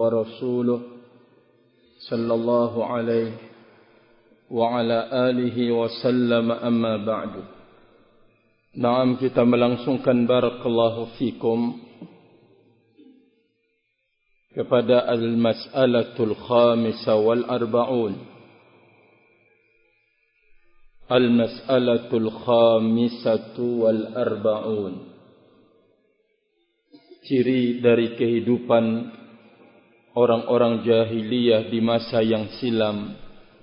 ورسوله صلى الله عليه وعلى آله وسلم أما بعد. Naam, kita melangsungkan barakallahu fikum kepada al-mas'alatul khamisah wal arba'un. Al-mas'alatul khamisatu wal arba'un. Ciri dari kehidupan orang-orang jahiliyah di masa yang silam.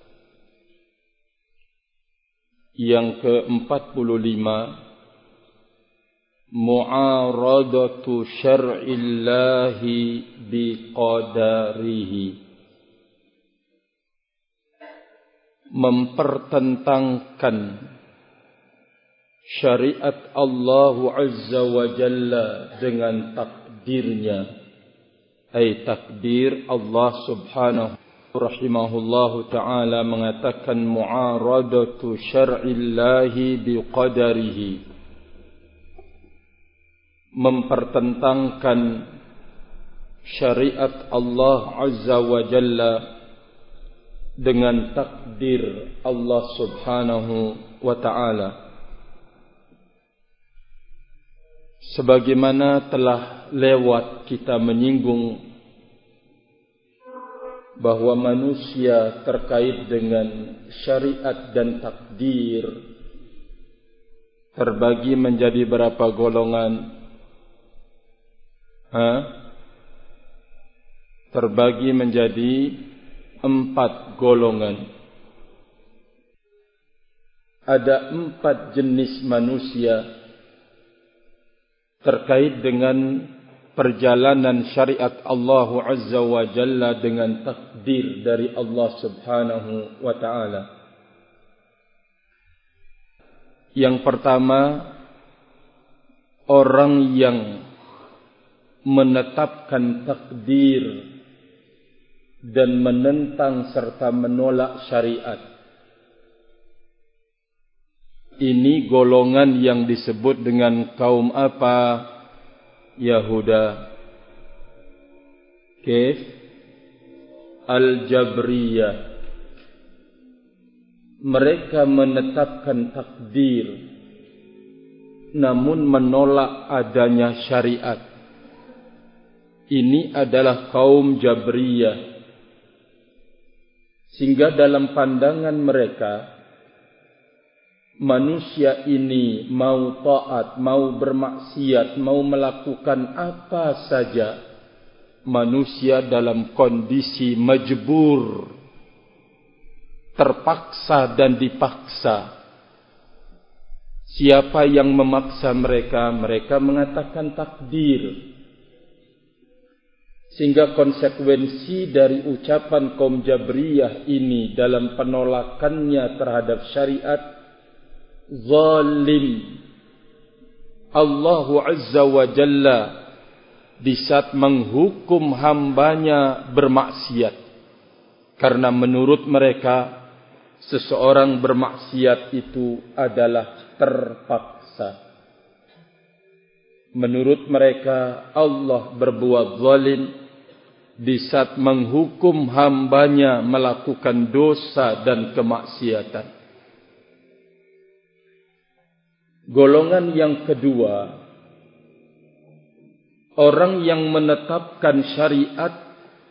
Yang ke-45, mu'aradatu syar'illahi biqadarihi. Mempertentangkan syariat Allah Azza wa Jalla dengan takdirnya. Ay takdir Allah subhanahu rahimahullahu ta'ala mengatakan mu'aradatu syar'illahi biqadarihi. Mempertentangkan syariat Allah Azza wa Jalla dengan takdir Allah subhanahu wa ta'ala. Sebagaimana telah lewat kita menyinggung bahwa manusia terkait dengan syariat dan takdir terbagi menjadi berapa golongan? Terbagi menjadi 4 golongan. Ada 4 jenis manusia terkait dengan perjalanan syariat Allah Azza wa Jalla dengan takdir dari Allah Subhanahu wa ta'ala. Yang pertama, orang yang menetapkan takdir dan menentang serta menolak syariat. Ini golongan yang disebut dengan kaum apa? Yahuda. Kif? Al-Jabriyah. Mereka menetapkan takdir namun menolak adanya syariat. Ini adalah kaum Jabriyah. Sehingga dalam pandangan mereka, manusia ini mau taat, mau bermaksiat, mau melakukan apa saja, manusia dalam kondisi majbur, terpaksa dan dipaksa. Siapa yang memaksa mereka? Mereka mengatakan takdir. Sehingga konsekuensi dari ucapan kaum Jabriyah ini dalam penolakannya terhadap syariat, zalim. Allah Azza wa Jalla di saat menghukum hambanya bermaksiat. Karena menurut mereka, seseorang bermaksiat itu adalah terpaksa. Menurut mereka, Allah berbuat zalim di saat menghukum hambanya melakukan dosa dan kemaksiatan. Golongan yang kedua, orang yang menetapkan syariat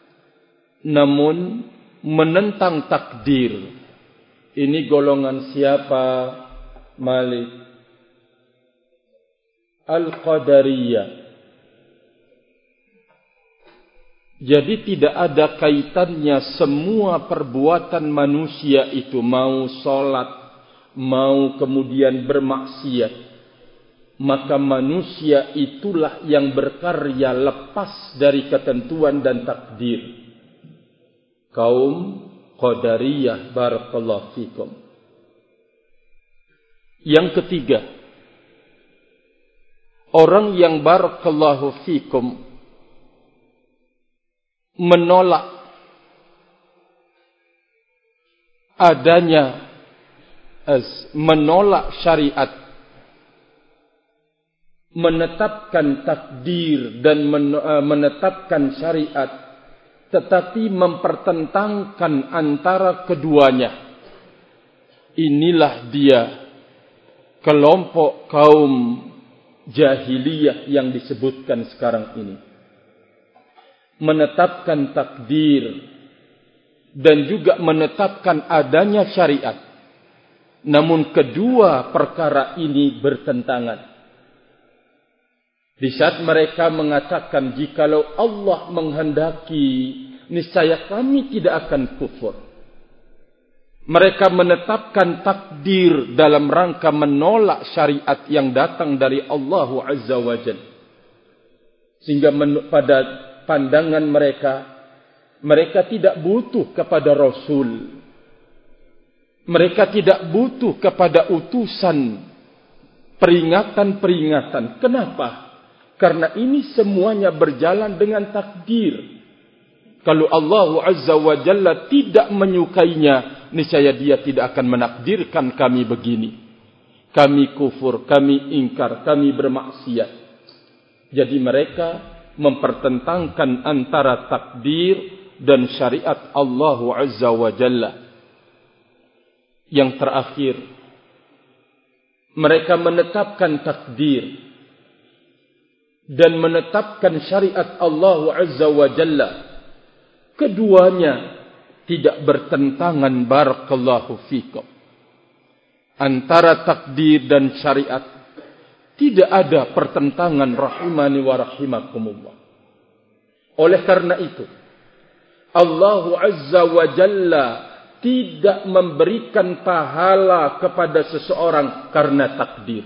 namun menentang takdir. Ini golongan siapa? Malik? Al-Qadariyah. Jadi tidak ada kaitannya semua perbuatan manusia itu, mau sholat, mau kemudian bermaksiat, maka manusia itulah yang berkarya lepas dari ketentuan dan takdir. Kaum Qadariyah, barakallahu fikum. Yang ketiga, orang yang barakallahu fikum menolak adanya, menolak syariat, menetapkan takdir dan menetapkan syariat tetapi mempertentangkan antara keduanya. Inilah dia kelompok kaum jahiliyah yang disebutkan sekarang ini. Menetapkan takdir dan juga menetapkan adanya syariat. Namun kedua perkara ini bertentangan. Di saat mereka mengatakan, jikalau Allah menghendaki, niscaya kami tidak akan kufur. Mereka menetapkan takdir dalam rangka menolak syariat yang datang dari Allah Azza wa Jalla. Sehingga pada pandangan mereka tidak butuh kepada Rasul. Mereka tidak butuh kepada utusan, peringatan-peringatan. Kenapa? Karena ini semuanya berjalan dengan takdir. Kalau Allah Azza wa Jalla tidak menyukainya, niscaya dia tidak akan menakdirkan kami begini. Kami kufur, kami ingkar, kami bermaksiat. Jadi mereka mempertentangkan antara takdir dan syariat Allah Azza wa Jalla. Yang terakhir, mereka menetapkan takdir dan menetapkan syariat Allah Azza wa Jalla. Keduanya tidak bertentangan, barakallahu fikum. Antara takdir dan syariat tidak ada pertentangan, rahimani wa rahimakumullah. Oleh karena itu, Allah Azza wa Jalla tidak memberikan pahala kepada seseorang karena takdir.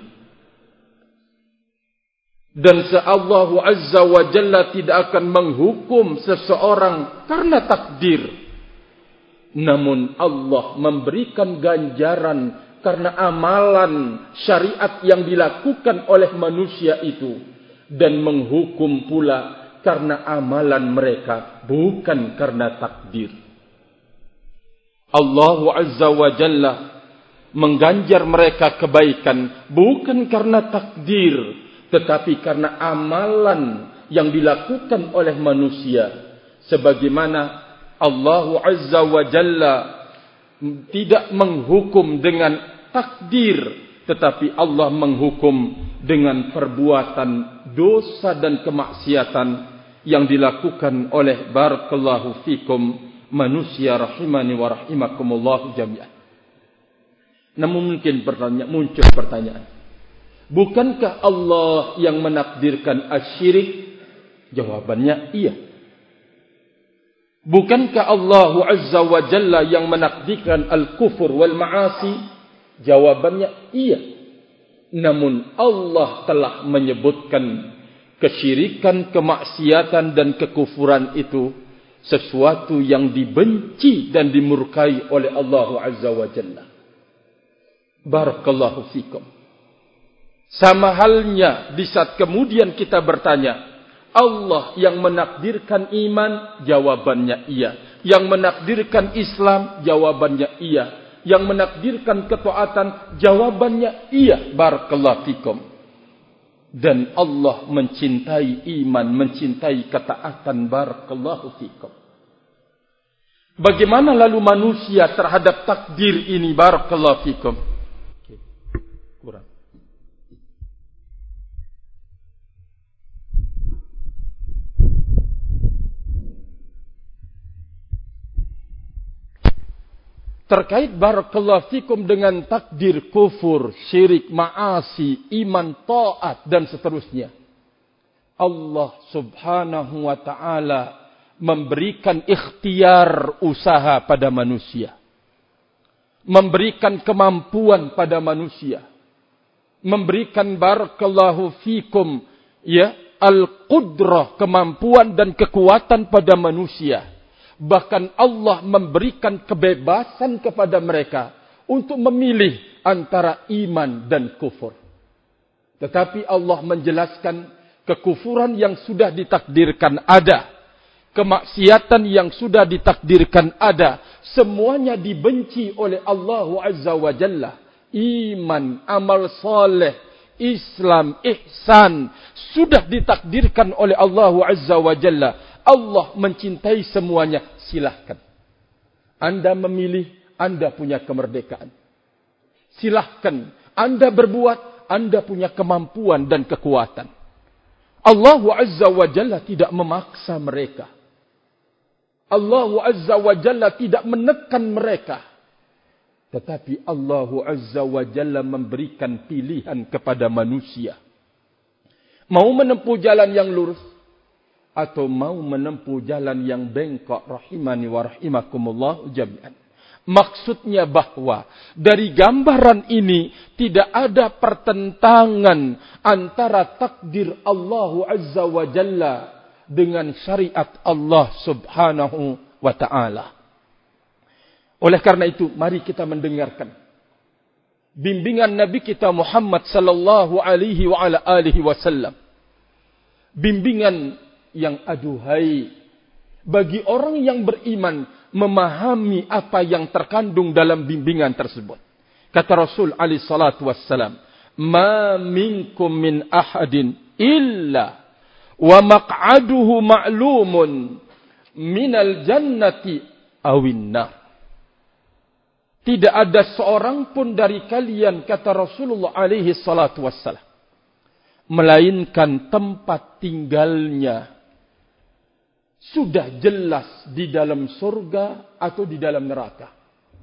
Dan Allah Azza wa Jalla tidak akan menghukum seseorang karena takdir. Namun Allah memberikan ganjaran karena amalan syariat yang dilakukan oleh manusia itu. Dan menghukum pula karena amalan mereka, bukan karena takdir. Allah Azza wa Jalla mengganjar mereka kebaikan bukan karena takdir, tetapi karena amalan yang dilakukan oleh manusia. Sebagaimana Allah Azza wa Jalla tidak menghukum dengan takdir, tetapi Allah menghukum dengan perbuatan dosa dan kemaksiatan yang dilakukan oleh, barakallahu fikum, manusia, rahimani wa rahimakumullah jami'an. Namun mungkin muncul pertanyaan, bukankah Allah yang menakdirkan asyirik? Jawabannya iya. Bukankah Allah Azza wa Jalla yang menakdirkan al-kufur wal ma'asi? Jawabannya iya. Namun Allah telah menyebutkan kesyirikan, kemaksiatan dan kekufuran itu sesuatu yang dibenci dan dimurkai oleh Allah Azza wa Jalla. Barakallahu fikum. Sama halnya di saat kemudian kita bertanya, Allah yang menakdirkan iman? Jawabannya iya. Yang menakdirkan Islam? Jawabannya iya. Yang menakdirkan ketaatan? Jawabannya iya. Barakallahu fikum. Dan Allah mencintai iman, mencintai ketaatan. Barakallahu fikum. Bagaimana lalu manusia terhadap takdir ini? Barakallahu fikum. Kurang. Terkait, barakallahu fikum, dengan takdir kufur, syirik, ma'asi, iman, ta'at dan seterusnya. Allah subhanahu wa ta'ala memberikan ikhtiar usaha pada manusia. Memberikan kemampuan pada manusia. Memberikan, barakallahu fikum, al-qudrah, kemampuan dan kekuatan pada manusia. Bahkan Allah memberikan kebebasan kepada mereka untuk memilih antara iman dan kufur. Tetapi Allah menjelaskan kekufuran yang sudah ditakdirkan ada. Kemaksiatan yang sudah ditakdirkan ada. Semuanya dibenci oleh Allah Azza wa Jalla. Iman, amal saleh, Islam, ihsan sudah ditakdirkan oleh Allah Azza wa Jalla. Allah mencintai semuanya, silahkan. Anda memilih, Anda punya kemerdekaan. Silahkan. Anda berbuat, Anda punya kemampuan dan kekuatan. Allah Azza wa Jalla tidak memaksa mereka. Allah Azza wa Jalla tidak menekan mereka. Tetapi Allah Azza wa Jalla memberikan pilihan kepada manusia. Mau menempuh jalan yang lurus atau mau menempuh jalan yang bengkok, rahimani wa rahimakumullah jami'an. Maksudnya bahwa dari gambaran ini tidak ada pertentangan antara takdir Allah Azza wa Jalla dengan syariat Allah Subhanahu wa ta'ala. Oleh karena itu, mari kita mendengarkan bimbingan Nabi kita Muhammad sallallahu alaihi wa ala alihi wasallam. Bimbingan yang aduhai bagi orang yang beriman memahami apa yang terkandung dalam bimbingan tersebut. Kata Rasul alaihi salatu wassalam, "Ma minkum min ahadin illa wa maq'aduhu ma'lumun minal jannati awin nar." Tidak ada seorang pun dari kalian, kata Rasulullah alaihi salatu wassalam, melainkan tempat tinggalnya sudah jelas di dalam surga atau di dalam neraka.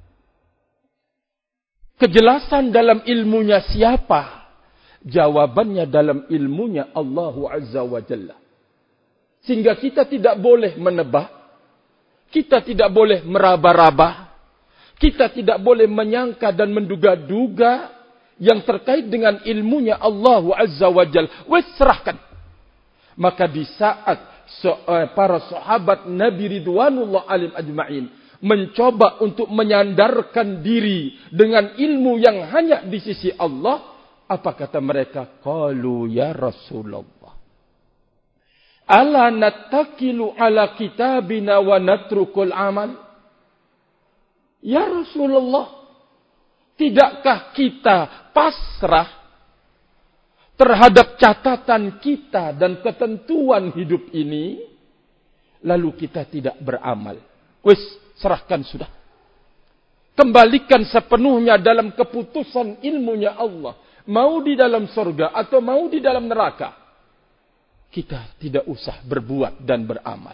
Kejelasan dalam ilmunya siapa? Jawabannya dalam ilmunya Allah Azza wa Jalla. Sehingga kita tidak boleh menebak, kita tidak boleh meraba-raba, kita tidak boleh menyangka dan menduga-duga yang terkait dengan ilmunya Allah Azza wa Jalla. Serahkan. Maka di saat para sahabat Nabi Ridwanullah alim ajma'in mencoba untuk menyandarkan diri dengan ilmu yang hanya di sisi Allah, apa kata mereka? Qalu ya Rasulullah, ala nattakilu ala kitabina wa natrukul amal? Ya Rasulullah, tidakkah kita pasrah terhadap catatan kita dan ketentuan hidup ini, lalu kita tidak beramal? Serahkan sudah. Kembalikan sepenuhnya dalam keputusan ilmunya Allah. Mau di dalam surga atau mau di dalam neraka, kita tidak usah berbuat dan beramal.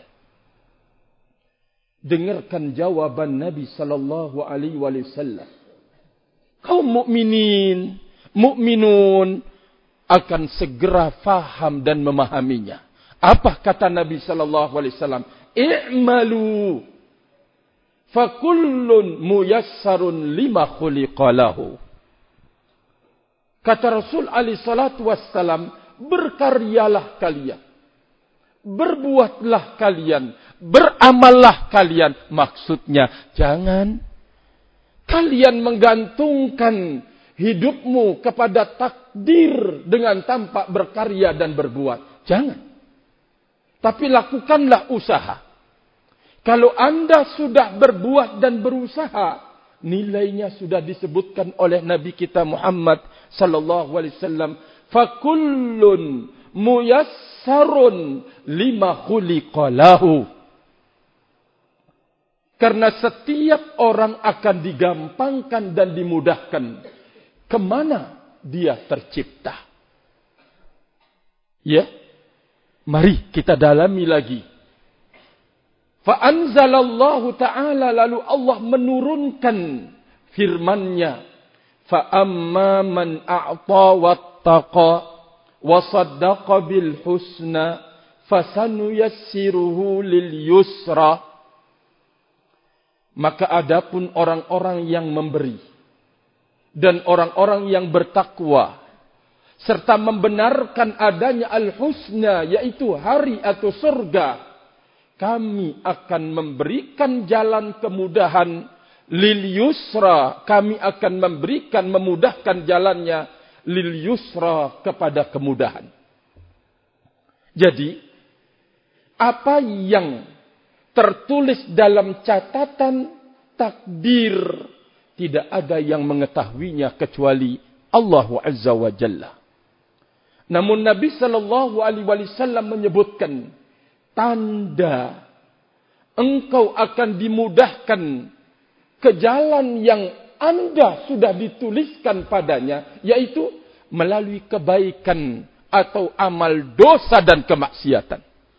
Dengarkan jawaban Nabi sallallahu alaihi wasallam. Kaum mukminun akan segera faham dan memahaminya. Apa kata Nabi sallallahu alaihi wasallam? I'malu fa kullun muyassarun lima khuliqa lahu. Kata Rasul alaihi salatu wassalam, berkaryalah kalian, berbuatlah kalian, beramallah kalian. Maksudnya, jangan kalian menggantungkan hidupmu kepada takdir dengan tanpa berkarya dan berbuat. Jangan. Tapi lakukanlah usaha. Kalau Anda sudah berbuat dan berusaha, nilainya sudah disebutkan oleh Nabi kita Muhammad sallallahu alaihi wasallam, fakullun muyassarun lima khuliqa lahu. Karena setiap orang akan digampangkan dan dimudahkan kemana dia tercipta. Ya, mari kita dalami lagi. Fa anzalallahu ta'ala, lalu Allah menurunkan firman-Nya, fa amma man a'ta wattaqa wa saddaqa bil husna fasanuyassiruhu lil yusra. Maka adapun orang-orang yang memberi dan orang-orang yang bertakwa serta membenarkan adanya al-husna, yaitu hari atau surga, kami akan memberikan jalan kemudahan lil yusra, kami akan memberikan memudahkan jalannya lil yusra, kepada kemudahan. Jadi apa yang tertulis dalam catatan takdir, tidak ada yang mengetahuinya kecuali Allah Azza wa Jalla. Namun Nabi sallallahu alaihi wasallam menyebutkan, tanda engkau akan dimudahkan ke jalan yang Anda sudah dituliskan padanya, yaitu melalui kebaikan atau amal dosa dan kemaksiatan.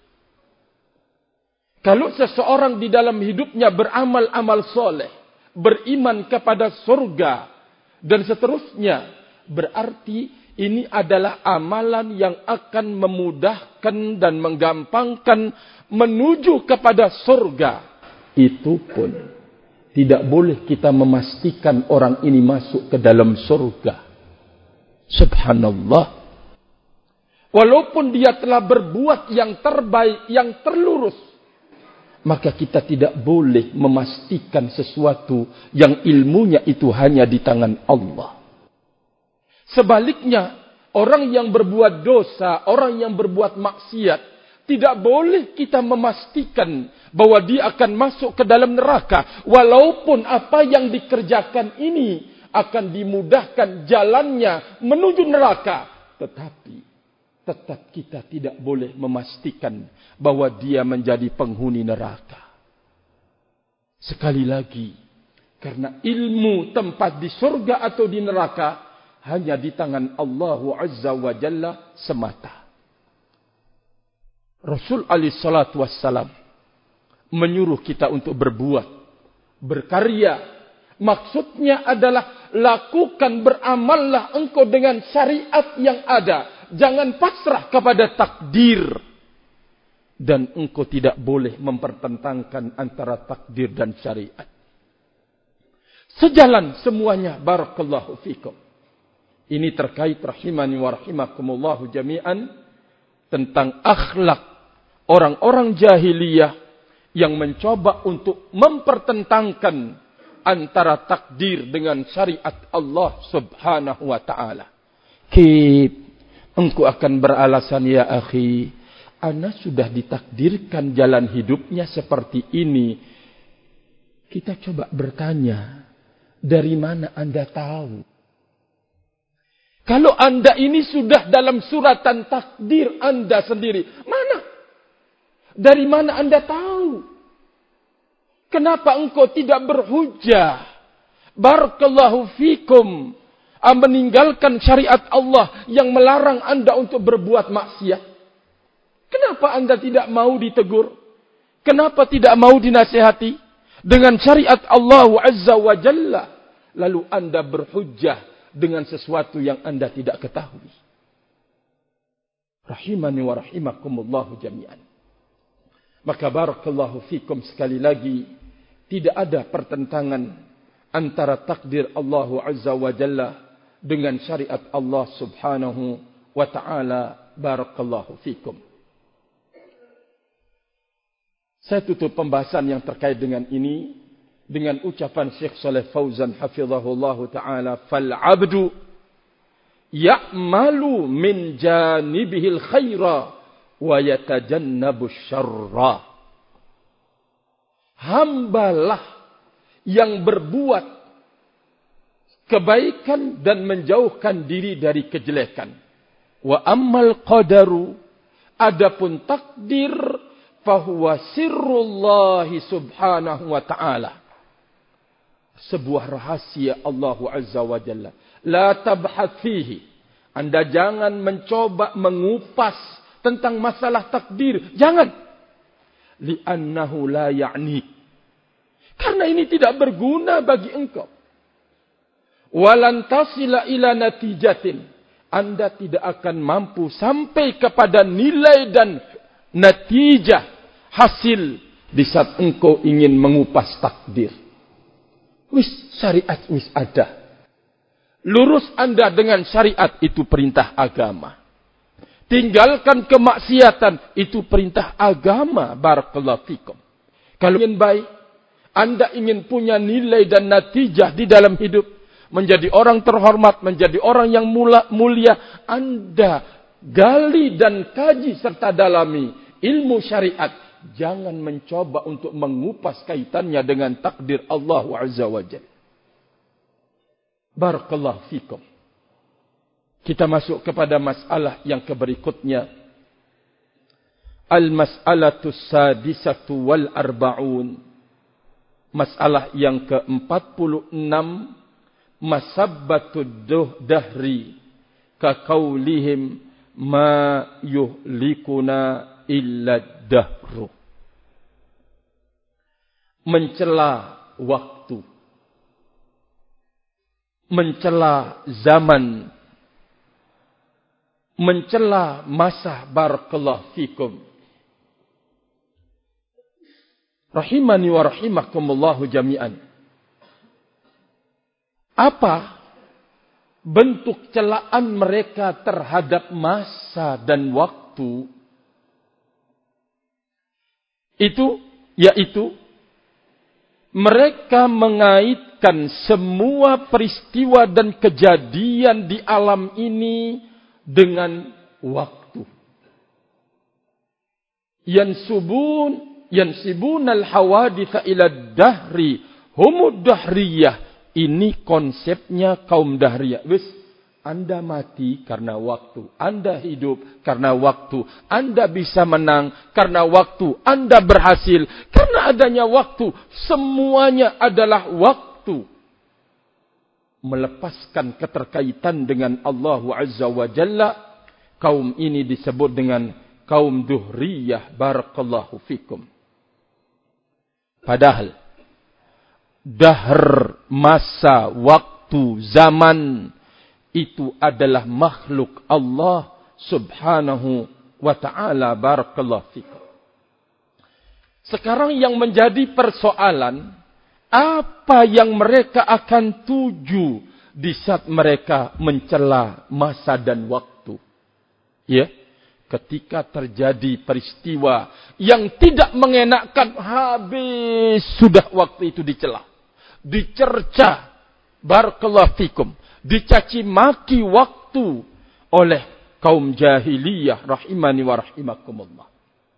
Kalau seseorang di dalam hidupnya beramal-amal soleh, beriman kepada surga, dan seterusnya, berarti ini adalah amalan yang akan memudahkan dan menggampangkan menuju kepada surga. Itu pun tidak boleh kita memastikan orang ini masuk ke dalam surga. Subhanallah. Walaupun dia telah berbuat yang terbaik, yang terlurus, maka kita tidak boleh memastikan sesuatu yang ilmunya itu hanya di tangan Allah. Sebaliknya, orang yang berbuat dosa, orang yang berbuat maksiat, tidak boleh kita memastikan bahwa dia akan masuk ke dalam neraka. Walaupun apa yang dikerjakan ini akan dimudahkan jalannya menuju neraka. Tetapi tetap kita tidak boleh memastikan bahwa dia menjadi penghuni neraka. Sekali lagi, karena ilmu tempat di surga atau di neraka hanya di tangan Allah Azza wa Jalla semata. Rasul alaihi salatu wassalam menyuruh kita untuk berbuat, berkarya. Maksudnya adalah lakukan, beramallah engkau dengan syariat yang ada. Jangan pasrah kepada takdir. Dan engkau tidak boleh mempertentangkan antara takdir dan syariat. Sejalan semuanya, barakallahu fikum. Ini terkait rahimani wa rahimakumullahu jami'an tentang akhlak orang-orang jahiliyah yang mencoba untuk mempertentangkan antara takdir dengan syariat Allah subhanahu wa ta'ala. Engkau akan beralasan, ya akhi, ana sudah ditakdirkan jalan hidupnya seperti ini. Kita coba bertanya, dari mana Anda tahu? Kalau Anda ini sudah dalam suratan takdir Anda sendiri, mana? Dari mana Anda tahu? Kenapa engkau tidak berhujjah? Barakallahu fikum. Meninggalkan syariat Allah yang melarang Anda untuk berbuat maksiat. Kenapa Anda tidak mau ditegur? Kenapa tidak mau dinasihati? Dengan syariat Allah Azza wa Jalla. Lalu Anda berhujjah dengan sesuatu yang Anda tidak ketahui. Rahimani wa rahimakumullahu jami'an. Maka barakallahu fikum, sekali lagi, tidak ada pertentangan antara takdir Allah Azza wa Jalla dengan syariat Allah subhanahu wa ta'ala. Barakallahu fikum. Saya tutup pembahasan yang terkait dengan ini dengan ucapan Syekh Shalih Fauzan hafizahullahu ta'ala, fal'abdu ya'malu min janibihil khaira wa yatajannabu syarra. Hambalah yang berbuat kebaikan dan menjauhkan diri dari kejelekan. Wa ammal qadaru, adapun takdir, fahuwa sirrullahi subhanahu wa ta'ala, sebuah rahasia Allah Azza wa Jalla. La tabhath fihi, Anda jangan mencoba mengupas tentang masalah takdir. Jangan. Li'annahu la ya'ni, karena ini tidak berguna bagi engkau. Walan tasila ila natijatin, Anda tidak akan mampu sampai kepada nilai dan natijah, hasil, di saat engkau ingin mengupas takdir. Syariat ada. Lurus Anda dengan syariat, itu perintah agama. Tinggalkan kemaksiatan, itu perintah agama. Barakallahu fikum. Kalau ingin baik, Anda ingin punya nilai dan natijah di dalam hidup, menjadi orang terhormat, menjadi orang yang mulia, Anda gali dan kaji serta dalami ilmu syariat. Jangan mencoba untuk mengupas kaitannya dengan takdir Allah Azza wa Jalla. Barakallahu fikum. Kita masuk kepada masalah yang berikutnya. Al-mas'alatu sadisatu wal arba'un. Masalah yang ke-46. Masabbatud dahri ka qaulihim ma yuhlikuna illa dahru. Mencela waktu, mencela zaman, mencela masa. Barakallahu fikum. Rahimani wa rahimakumullahu jami'an. Apa bentuk celaan mereka terhadap masa dan waktu? Yaitu mereka mengaitkan semua peristiwa dan kejadian di alam ini dengan waktu. Yansibunal hawaditha ila dahri humud dahriyah. Ini konsepnya kaum dahriyah. Anda mati karena waktu. Anda hidup karena waktu. Anda bisa menang karena waktu. Anda berhasil karena adanya waktu. Semuanya adalah waktu. Melepaskan keterkaitan dengan Allah Azza wa Jalla. Kaum ini disebut dengan kaum dahriyah. Barakallahu fikum. Padahal dahr, masa, waktu, zaman itu adalah makhluk Allah subhanahu wa ta'ala. Barakallahu fikum. Sekarang yang menjadi persoalan, apa yang mereka akan tuju di saat mereka mencela masa dan waktu? Ya, ketika terjadi peristiwa yang tidak mengenakkan, habis sudah waktu itu dicela, dicerca, barakallahu fikum, dicaci maki waktu oleh kaum jahiliyah rahimani wa rahimakumullah.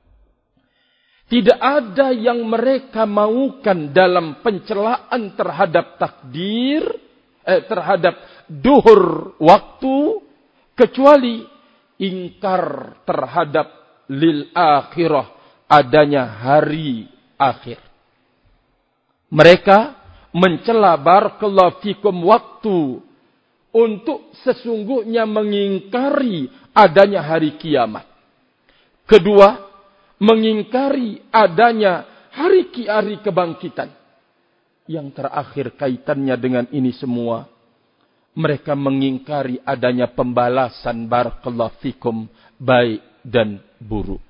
Tidak ada yang mereka maukan dalam pencelaan terhadap takdir, terhadap duhur waktu, kecuali ingkar terhadap lil akhirah, adanya hari akhir. Mereka mencela barakallahu fikum waktu untuk sesungguhnya mengingkari adanya hari kiamat. Kedua, mengingkari adanya hari kebangkitan. Yang terakhir kaitannya dengan ini semua, mereka mengingkari adanya pembalasan barakallahu fikum baik dan buruk.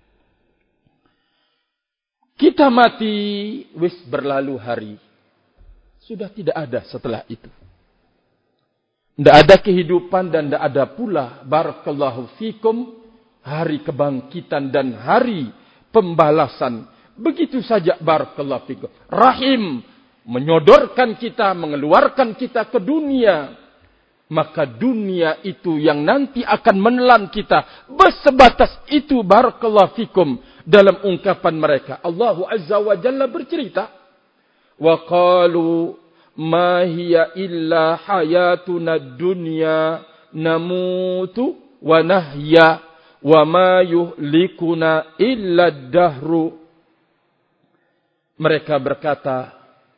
Kita mati, wis berlalu hari. Sudah tidak ada setelah itu. Tidak ada kehidupan dan tidak ada pula barakallahu fikum hari kebangkitan dan hari pembalasan. Begitu saja barakallahu fikum. Rahim menyodorkan kita, mengeluarkan kita ke dunia. Maka dunia itu yang nanti akan menelan kita. Bersebatas itu barakallahu fikum. Dalam ungkapan mereka, Allah Azza wa Jalla bercerita. Wa qalu ma hiya illa hayatuna dunya namutu wa nahya wa ma yuhlikuna illa dahru. Mereka berkata,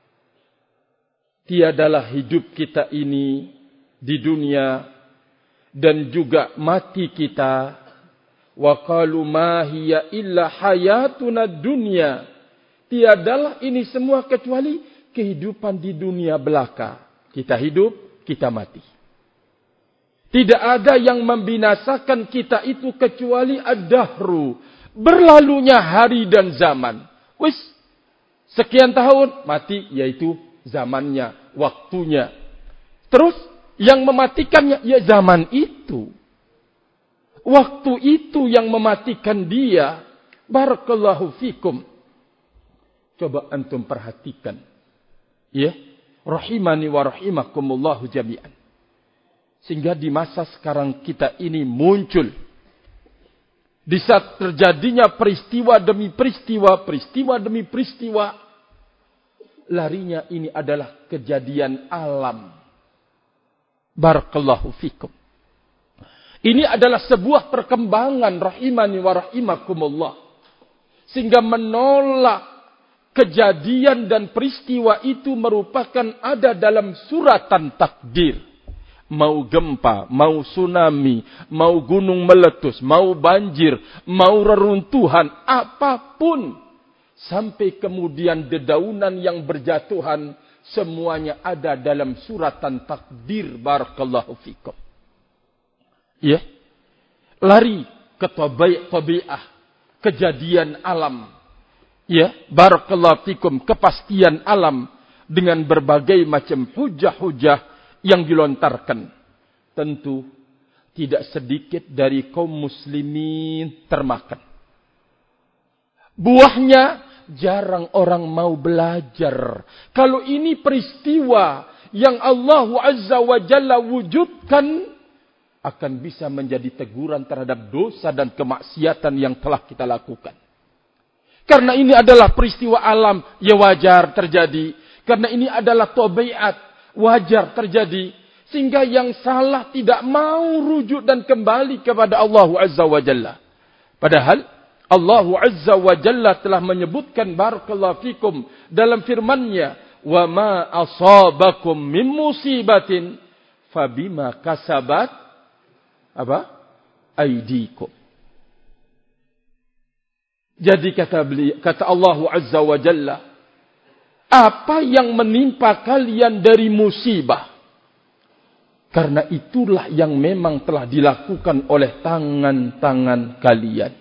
tiadalah hidup kita ini di dunia dan juga mati kita. Wa qalu ma hiya illa hayatuna dunya. Tiadalah ini semua kecuali kehidupan di dunia belaka. Kita hidup, kita mati. Tidak ada yang membinasakan kita itu kecuali ad-dahru. Berlalunya hari dan zaman. Wis, sekian tahun mati, yaitu zamannya, waktunya. Terus yang mematikannya, ya zaman itu. Waktu itu yang mematikan dia. Barakallahu fikum. Coba antum perhatikan. Ya. Rahimani wa rahimakumullahu jami'an. Sehingga di masa sekarang kita ini muncul. Di saat terjadinya peristiwa demi peristiwa, peristiwa demi peristiwa. Larinya ini adalah kejadian alam. Barakallahu fikum. Ini adalah sebuah perkembangan rahimani wa rahimakumullah. Sehingga menolak kejadian dan peristiwa itu merupakan ada dalam suratan takdir. Mau gempa, mau tsunami, mau gunung meletus, mau banjir, mau reruntuhan, apapun. Sampai kemudian dedaunan yang berjatuhan, semuanya ada dalam suratan takdir. Barakallahu fikum. Ya, lari ke tabi'ah, kejadian alam. Ya, barakallahu fikum, kepastian alam dengan berbagai macam hujah-hujah yang dilontarkan. Tentu tidak sedikit dari kaum muslimin termakan. Buahnya jarang orang mau belajar. Kalau ini peristiwa yang Allah Azza wa Jalla wujudkan, akan bisa menjadi teguran terhadap dosa dan kemaksiatan yang telah kita lakukan. Karena ini adalah peristiwa alam, ya wajar terjadi. Karena ini adalah tabiat, wajar terjadi. Sehingga yang salah tidak mau rujuk dan kembali kepada Allah Azza wa Jalla. Padahal Allah Azza wa Jalla telah menyebutkan barakallahu fikum dalam firman-Nya, "Wa ma asabakum min musibatin fabima kasabat aidikum." Jadi kata Allah Azza wa Jalla, apa yang menimpa kalian dari musibah, karena itulah yang memang telah dilakukan oleh tangan-tangan kalian.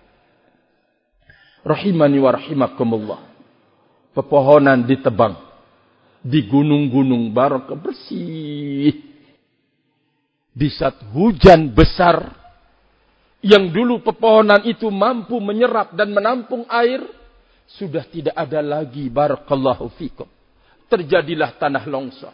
Rahimani wa rahimakumullah. Pepohonan ditebang, di gunung-gunung barak bersih. Di saat hujan besar, yang dulu pepohonan itu mampu menyerap dan menampung air, sudah tidak ada lagi, barakallahu fikum. Terjadilah tanah longsor.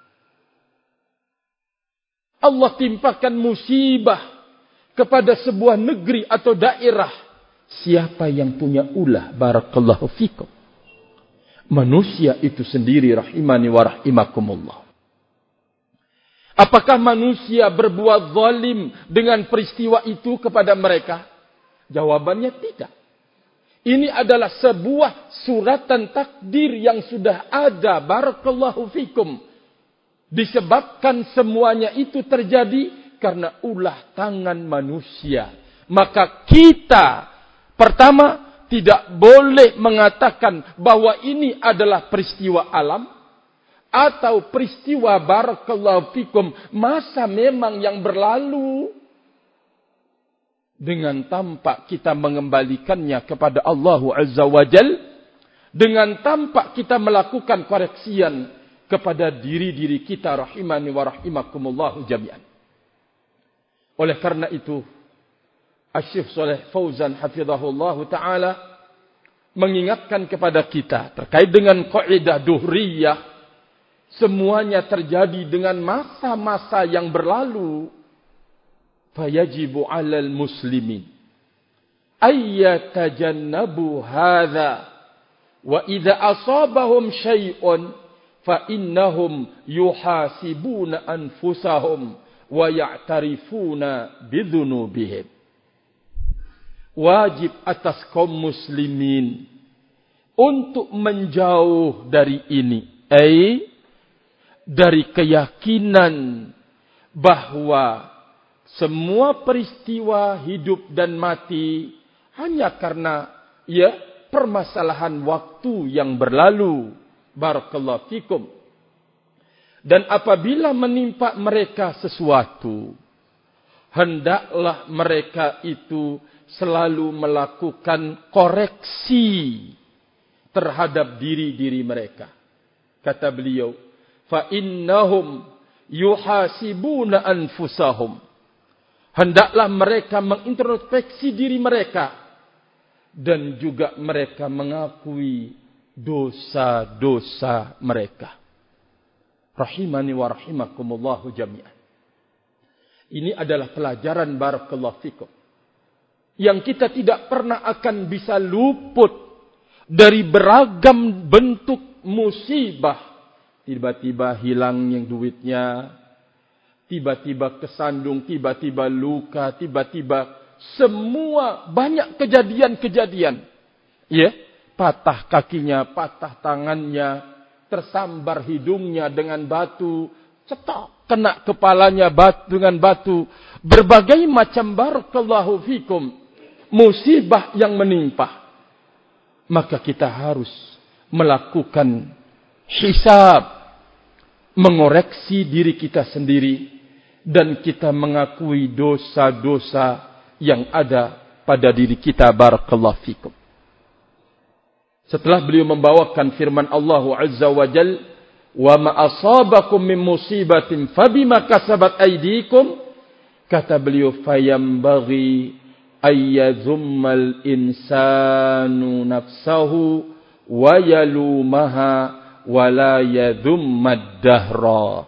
Allah timpakan musibah kepada sebuah negeri atau daerah. Siapa yang punya ulah, barakallahu fikum? Manusia itu sendiri, rahimani wa rahimakumullah. Apakah manusia berbuat zalim dengan peristiwa itu kepada mereka? Jawabannya tidak. Ini adalah sebuah suratan takdir yang sudah ada, barakallahu fikum. Disebabkan semuanya itu terjadi karena ulah tangan manusia. Maka kita pertama tidak boleh mengatakan bahwa ini adalah peristiwa alam atau peristiwa barakallahu fikum masa memang yang berlalu, dengan tanpa kita mengembalikannya kepada Allah Azza wa Jal, dengan tanpa kita melakukan koreksian kepada diri-diri kita, rahimani wa rahimakumullah jami'an. Oleh karena itu, Asy-Syaikh Shalih Fauzan hafizahullah taala mengingatkan kepada kita terkait dengan kaidah duhriyah. Semuanya terjadi dengan masa-masa yang berlalu. Fayajibu 'alal muslimin ayyatajannabu hadza wa idza asabahum syai'un fa innahum yuhasibuna anfusahum wa ya'tarifuna bidzunubihim. Wajib atas kaum muslimin untuk menjauh dari ini, dari keyakinan bahwa semua peristiwa hidup dan mati hanya karena permasalahan waktu yang berlalu. Barakallahu fikum. Dan apabila menimpa mereka sesuatu, hendaklah mereka itu selalu melakukan koreksi terhadap diri-diri mereka. Kata beliau, fa innahum yuhasibuna anfusahum. Hendaklah mereka mengintrospeksi diri mereka dan juga mereka mengakui dosa-dosa mereka. Rahimani wa rahimakumullahu jami'an. Ini adalah pelajaran barakallahu fikum yang kita tidak pernah akan bisa luput dari beragam bentuk musibah. Tiba-tiba hilang yang duitnya, tiba-tiba kesandung, tiba-tiba luka, tiba-tiba semua banyak kejadian-kejadian. Ya, patah kakinya, patah tangannya, tersambar hidungnya dengan batu, cetok kena kepalanya dengan batu, berbagai macam barakallahu fikum musibah yang menimpa. Maka kita harus melakukan hisab, mengoreksi diri kita sendiri, dan kita mengakui dosa-dosa yang ada pada diri kita. Barakallahu fikum. Setelah beliau membawakan firman Allah Azza wa Jal, wa ma asabakum min musibatin fabima kasabat aydikum, kata beliau, fayambaghi ayyazummal insanu nafsahu wa yalumaha wa la yadhummad dahra.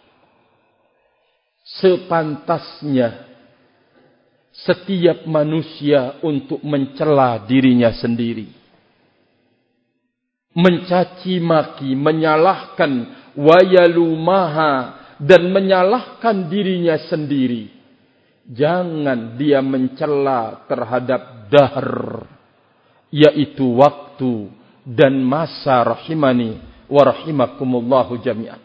Sepantasnya setiap manusia untuk mencela dirinya sendiri, mencaci maki, menyalahkan, wayalumaha, dan menyalahkan dirinya sendiri. Jangan dia mencela terhadap dahr, yaitu waktu dan masa, rahimani wa rahimakumullahu jami'an.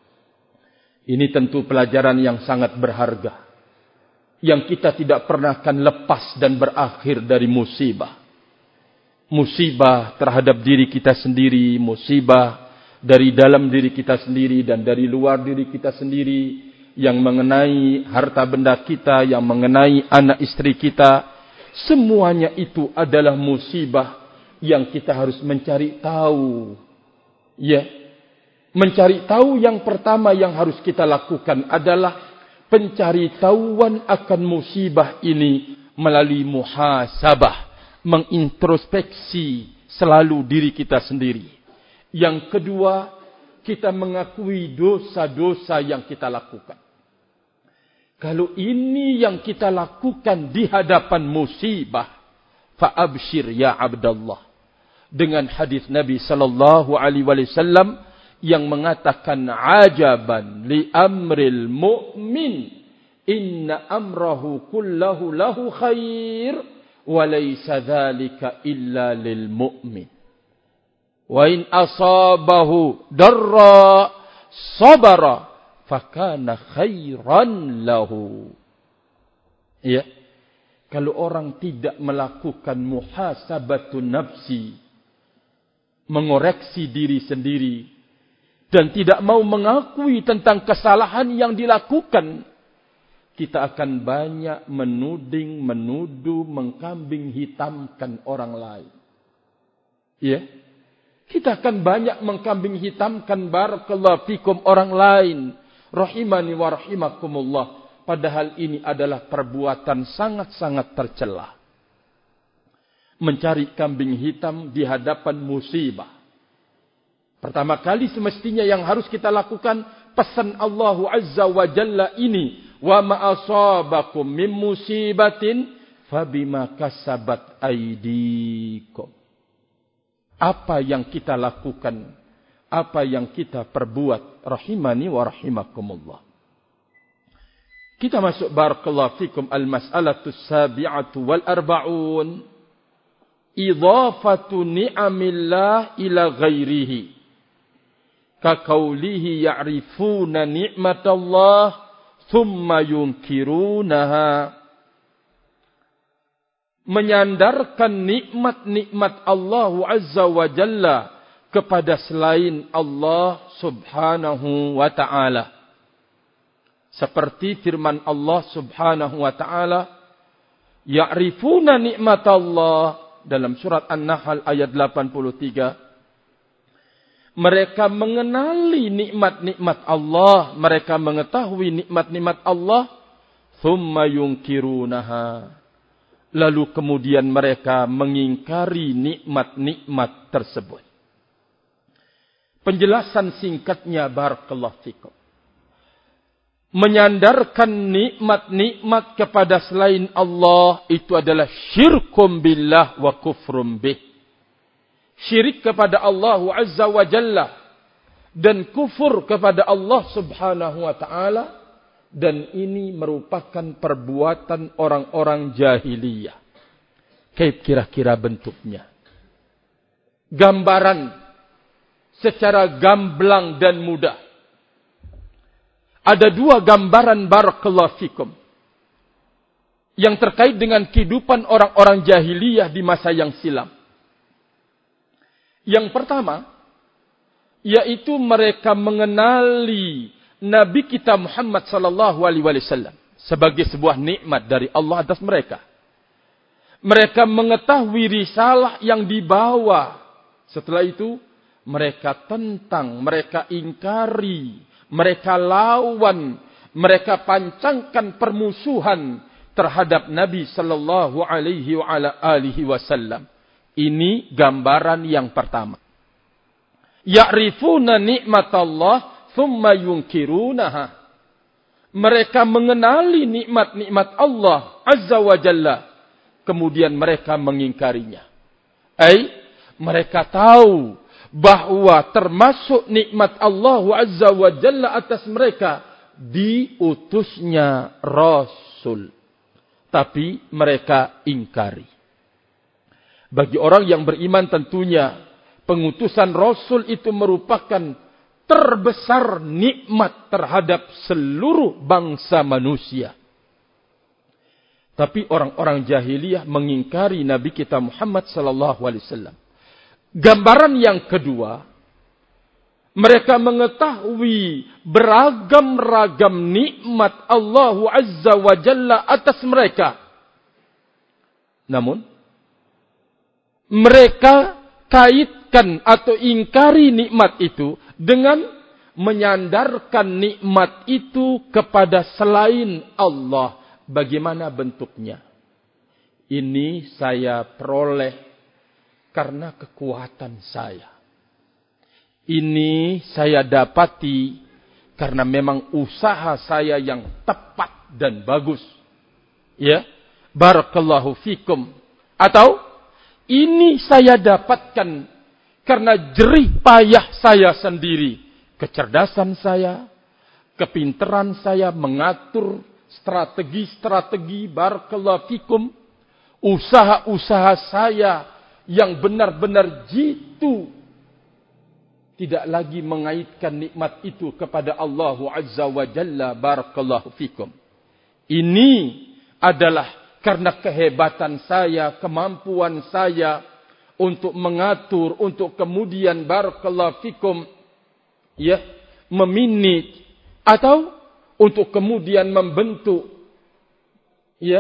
Ini tentu pelajaran yang sangat berharga, yang kita tidak pernah akan lepas dan berakhir dari musibah. Musibah terhadap diri kita sendiri, musibah dari dalam diri kita sendiri dan dari luar diri kita sendiri, yang mengenai harta benda kita, yang mengenai anak istri kita. Semuanya itu adalah musibah yang kita harus mencari tahu. Ya, mencari tahu yang pertama yang harus kita lakukan adalah pencari tahuan akan musibah ini melalui muhasabah, mengintrospeksi selalu diri kita sendiri. Yang kedua, kita mengakui dosa-dosa yang kita lakukan. Kalau ini yang kita lakukan di hadapan musibah, fa'abshir ya Abdullah, dengan hadis Nabi sallallahu alaihi wasallam yang mengatakan, ajaban li amril mu'min, inna amrahu kullahu lahu khair, wa laysa dhalika illa lil mu'min. Wa in asabahu darra sabara, fakana khairan lahu. Ya, kalau orang tidak melakukan muhasabatun nafsi, mengoreksi diri sendiri, dan tidak mau mengakui tentang kesalahan yang dilakukan, kita akan banyak menuding, menuduh, mengkambing hitamkan orang lain. Ya, kita akan banyak mengkambing hitamkan, barakallahu fikum, orang lain, rahimani wa rahimakumullah. Padahal ini adalah perbuatan sangat-sangat tercela. Mencari kambing hitam di hadapan musibah. Pertama kali semestinya yang harus kita lakukan, pesan Allah Azza wa Jalla ini, wa ma asabakum min musibatin fabima kasabat aydikum. Apa yang kita lakukan, apa yang kita perbuat, rahimani wa rahimakumullah. Kita masuk, barakallahu fikum, al-mas'alatu sabi'atu wal arba'un, idhafatu ni'amillah ila ghairihi. Kaqaulihi ya'rifuna ni'matallah thumma yunkirunaha. Menyandarkan nikmat-nikmat Allah Azza wa Jalla kepada selain Allah Subhanahu wa ta'ala. Seperti firman Allah Subhanahu wa ta'ala, ya'rifuna ni'matallah, dalam surat An-Nahl ayat 83. Mereka mengenali nikmat-nikmat Allah, mereka mengetahui nikmat-nikmat Allah, thumma yunkirunaha, lalu kemudian mereka mengingkari nikmat-nikmat tersebut. Penjelasan singkatnya, barakallahu fikum, menyandarkan nikmat-nikmat kepada selain Allah itu adalah syirkum billah wa kufrum bih. Syirik kepada Allah Azza wa Jalla dan kufur kepada Allah Subhanahu wa ta'ala, Dan ini merupakan perbuatan orang-orang jahiliyah. Kayak kira-kira bentuknya. Gambaran secara gamblang dan mudah. Ada dua gambaran barakallahu fikum yang terkait dengan kehidupan orang-orang jahiliyah di masa yang silam. Yang pertama, yaitu mereka mengenali Nabi kita Muhammad sallallahu alaihi wasallam sebagai sebuah nikmat dari Allah atas mereka. Mereka mengetahui risalah yang dibawa. Setelah itu, mereka tentang, mereka ingkari, mereka lawan, mereka pancangkan permusuhan terhadap Nabi sallallahu alaihi wasallam. Ini gambaran yang pertama. Ya'rifuna nikmatallah thumma yunkirunaha. Mereka mengenali nikmat-nikmat Allah Azza wa Jalla, kemudian mereka mengingkarinya. Mereka tahu bahwa termasuk nikmat Allah Azza wa Jalla atas mereka diutusnya Rasul. Tapi mereka ingkari. Bagi orang yang beriman tentunya pengutusan Rasul itu merupakan terbesar nikmat terhadap seluruh bangsa manusia. Tapi orang-orang jahiliyah mengingkari Nabi kita Muhammad sallallahu alaihi wasallam. Gambaran yang kedua, mereka mengetahui beragam-ragam nikmat Allah Azza wa Jalla atas mereka. Namun, mereka kaitkan atau ingkari nikmat itu dengan menyandarkan nikmat itu kepada selain Allah. Bagaimana bentuknya? Ini saya peroleh karena kekuatan saya. Ini saya dapati karena memang usaha saya yang tepat dan bagus. Ya, barakallahu fikum. Atau ini saya dapatkan karena jerih payah saya sendiri, kecerdasan saya, kepintaran saya mengatur strategi-strategi, barakallahu fikum, usaha-usaha saya yang benar-benar jitu, tidak lagi mengaitkan nikmat itu kepada Allah Azza wa Jalla, barakallahu fikum. Ini adalah karena kehebatan saya, kemampuan saya untuk mengatur, untuk kemudian barakallahu fikum, ya, meminit atau untuk kemudian membentuk, ya,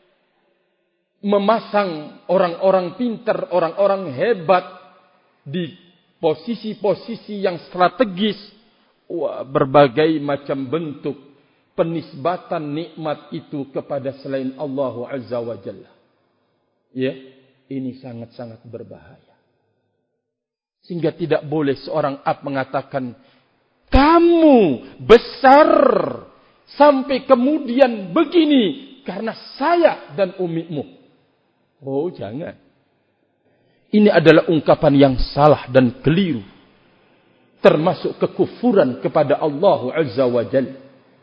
memasang orang-orang pintar, orang-orang hebat di posisi-posisi yang strategis. Berbagai macam bentuk penisbatan nikmat itu kepada selain Allah Azza wa Jalla. Ya, ini sangat-sangat berbahaya. Sehingga tidak boleh seorang mengatakan, kamu besar sampai kemudian begini karena saya dan umimu. Oh, jangan. Ini adalah ungkapan yang salah dan keliru. Termasuk kekufuran kepada Allah Azza wa Jalla.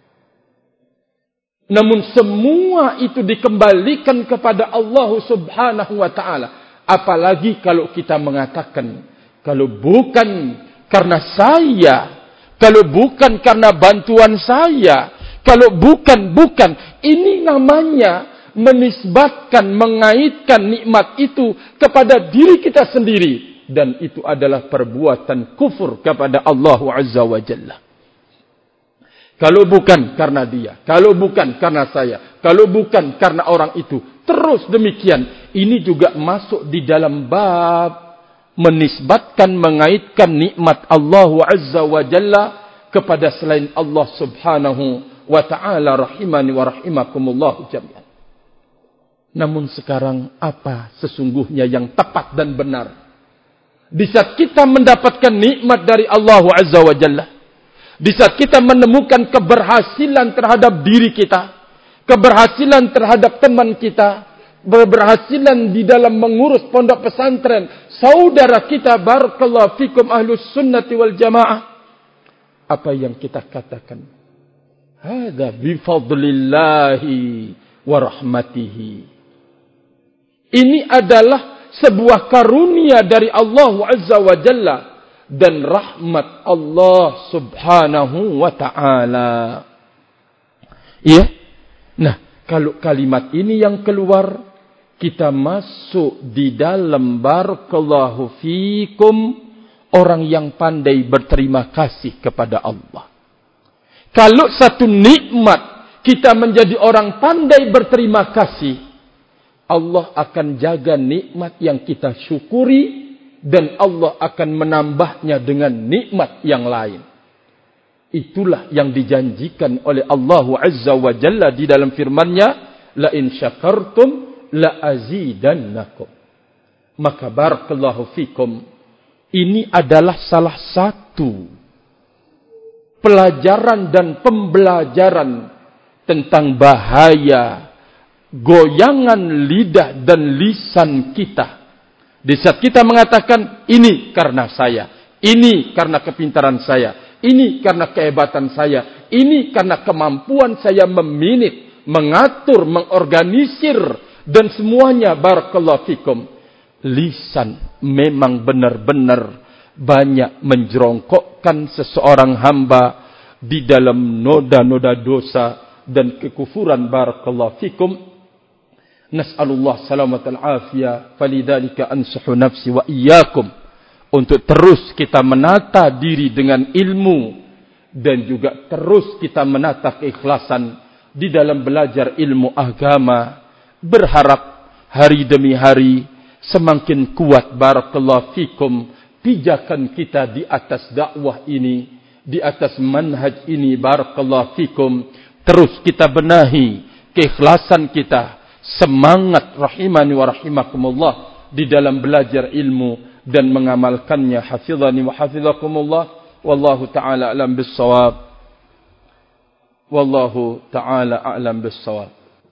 Namun semua itu dikembalikan kepada Allah Subhanahu wa ta'ala. Apalagi kalau kita mengatakan, kalau bukan karena saya, kalau bukan karena bantuan saya, kalau bukan, ini namanya menisbatkan, mengaitkan nikmat itu kepada diri kita sendiri. Dan itu adalah perbuatan kufur kepada Allah Azza wa Jalla. Kalau bukan karena dia, kalau bukan karena saya, kalau bukan karena orang itu, terus demikian. Ini juga masuk di dalam bab menisbatkan, mengaitkan nikmat Allah Azza wa Jalla kepada selain Allah Subhanahu wa ta'ala, rahimani wa rahimakumullah jami'an. Namun sekarang apa sesungguhnya yang tepat dan benar? Di saat kita mendapatkan nikmat dari Allah Azza wa Jalla, di saat kita menemukan keberhasilan terhadap diri kita, keberhasilan terhadap teman kita, keberhasilan di dalam mengurus pondok pesantren saudara kita, barakallahu fikum ahlus sunnati wal jamaah, apa yang kita katakan? Hadza bi fadlillahi wa rahmatihi. Ini adalah sebuah karunia dari Allah Azza wa Jalla dan rahmat Allah Subhanahu wa ta'ala. Ya. Nah, kalau kalimat ini yang keluar, kita masuk di dalam barakallahu fikum, orang yang pandai berterima kasih kepada Allah. Kalau satu nikmat kita menjadi orang pandai berterima kasih, Allah akan jaga nikmat yang kita syukuri dan Allah akan menambahnya dengan nikmat yang lain. Itulah yang dijanjikan oleh Allah Azza wa Jalla di dalam firman-Nya, la in syakartum la azidannakum. Maka barakallahu fikum, ini adalah salah satu pelajaran dan pembelajaran tentang bahaya goyangan lidah dan lisan kita. Di saat kita mengatakan, ini karena saya, ini karena kepintaran saya, ini karena kehebatan saya, ini karena kemampuan saya meminit, mengatur, mengorganisir, dan semuanya barakallahu fikum. Lisan memang benar-benar banyak menjerongkokkan seseorang hamba di dalam noda-noda dosa dan kekufuran barakallahu fikum. Nas'alullah salamatal afiyah, falidhalika ansuhu nafsi wa iyyakum, untuk terus kita menata diri dengan ilmu dan juga terus kita menata keikhlasan di dalam belajar ilmu agama, berharap hari demi hari semakin kuat barakallahu fikum pijakan kita di atas dakwah ini, di atas manhaj ini barakallahu fikum. Terus kita benahi keikhlasan kita, semangat rahimani wa rahimakumullah di dalam belajar ilmu dan mengamalkannya. Hafizani wa hafizakumullah. Wallahu ta'ala a'lam bis-shawab. Wallahu ta'ala a'lam bis-shawab.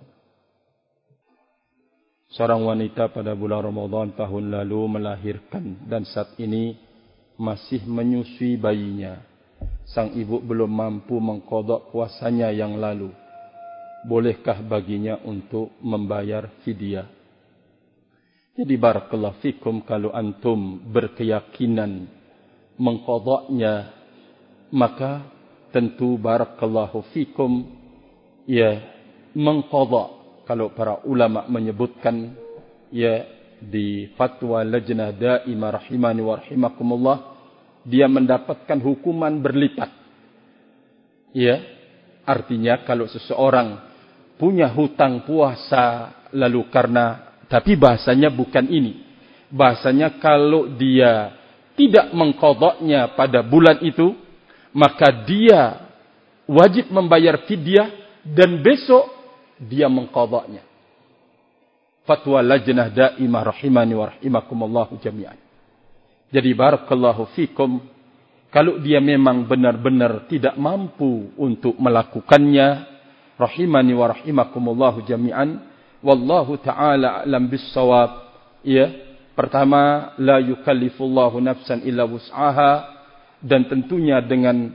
Seorang wanita pada bulan Ramadan tahun lalu melahirkan dan saat ini masih menyusui bayinya. Sang ibu belum mampu mengqadha puasanya yang lalu. Bolehkah baginya untuk membayar fidyah? Jadi barakallahu fikum, kalau antum berkeyakinan mengqadhanya, maka tentu barakallahu fikum ya mengqadha. Kalau para ulama menyebutkan ya di fatwa lajnah daimah rahimani wa rahimakumullah, dia mendapatkan hukuman berlipat. Ya, artinya kalau seseorang punya hutang puasa lalu karena, tapi bahasanya bukan ini. Bahasanya kalau dia tidak mengqadhanya pada bulan itu, maka dia wajib membayar fidyah dan besok dia mengqadhanya. Fatwa lajnah daimah rahimani wa rahimakumullah jami'an. Jadi barakallahu fikum, kalau dia memang benar-benar tidak mampu untuk melakukannya, rahimani wa rahimakumullah jami'an, wallahu ta'ala a'lam bis-shawab. Ya, pertama, la yukallifullahu nafsan illa wus'aha, dan tentunya dengan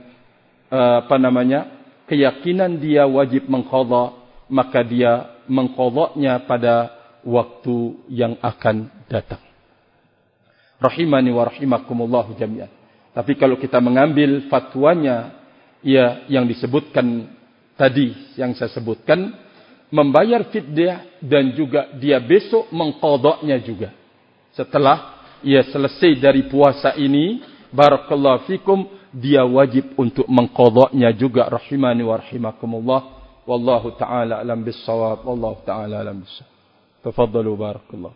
keyakinan dia wajib mengqadha, maka dia mengqadhanya pada waktu yang akan datang. Rahimani wa rahimakumullah jami'an. Tapi kalau kita mengambil fatwanya ya yang disebutkan tadi, yang saya sebutkan, membayar fidyah dan juga dia besok mengqadhanya juga. Setelah ia selesai dari puasa ini, barakallahu fikum, dia wajib untuk mengqadhanya juga. Rahimani wa rahimakumullah. Wallahu ta'ala alam bis-shawab. Wallahu ta'ala alam bis-shawab. Tafaddalu barakallah.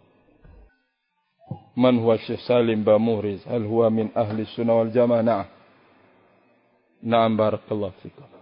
Man huwa Syekh Salim Bamuriz? Hal huwa min ahli sunnah wal jamaah? Na'am barakallahu fikum.